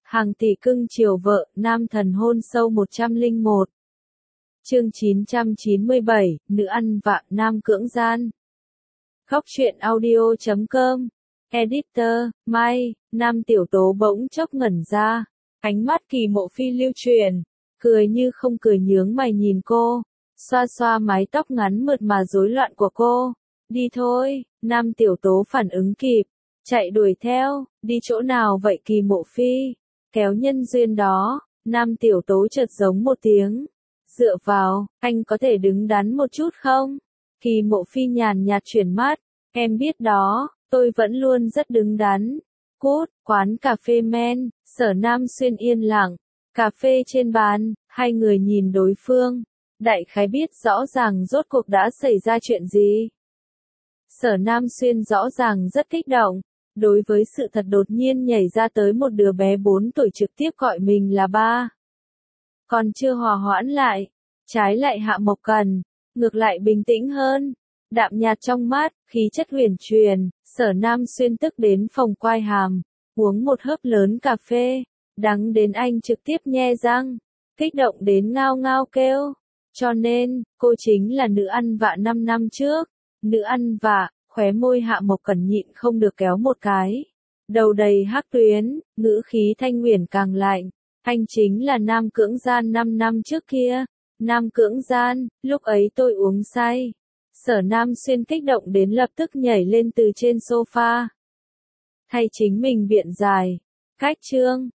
Hàng tỷ cưng chiều vợ, nam thần hôn sâu 101. Chương 997, nữ ăn vạ, nam cưỡng gian. Khóc chuyện audio.com. Editor, Mai, nam tiểu tố bỗng chốc ngẩn ra. Ánh mắt Kỳ Mộ Phi lưu chuyển, cười như không cười nhướng mày nhìn cô, xoa xoa mái tóc ngắn mượt mà rối loạn của cô. Đi thôi, nam tiểu tố phản ứng kịp, chạy đuổi theo, đi chỗ nào vậy Kỳ Mộ Phi? Kéo nhân duyên đó, nam tiểu tố chợt giống một tiếng. Dựa vào, anh có thể đứng đắn một chút không? Kỳ Mộ Phi nhàn nhạt chuyển mắt, em biết đó, tôi vẫn luôn rất đứng đắn. Cút, quán cà phê men, Sở Nam Xuyên yên lặng, cà phê trên bàn, hai người nhìn đối phương, đại khái biết rõ ràng rốt cuộc đã xảy ra chuyện gì. Sở Nam Xuyên rõ ràng rất kích động, đối với sự thật đột nhiên nhảy ra tới một đứa bé 4 tuổi trực tiếp gọi mình là ba. Còn chưa hòa hoãn lại, trái lại Hạ Mộc Cần, ngược lại bình tĩnh hơn, đạm nhạt trong mắt, khí chất huyền truyền. Sở Nam Xuyên tức đến phồng quai hàm, uống một hớp lớn cà phê, đắng đến anh trực tiếp nhe răng, kích động đến ngao ngao kêu. Cho nên, cô chính là nữ ăn vạ 5 năm trước. Nữ ăn vạ, khóe môi Hạ Mộc Cẩn nhịn không được kéo một cái. Đầu đầy hắc tuyến, ngữ khí thanh huyền càng lạnh. Anh chính là nam cưỡng gian 5 năm trước kia. Nam cưỡng gian, lúc ấy tôi uống say. Sở Nam Xuyên kích động đến lập tức nhảy lên từ trên sofa. Thay chính mình biện giải. Cách chương,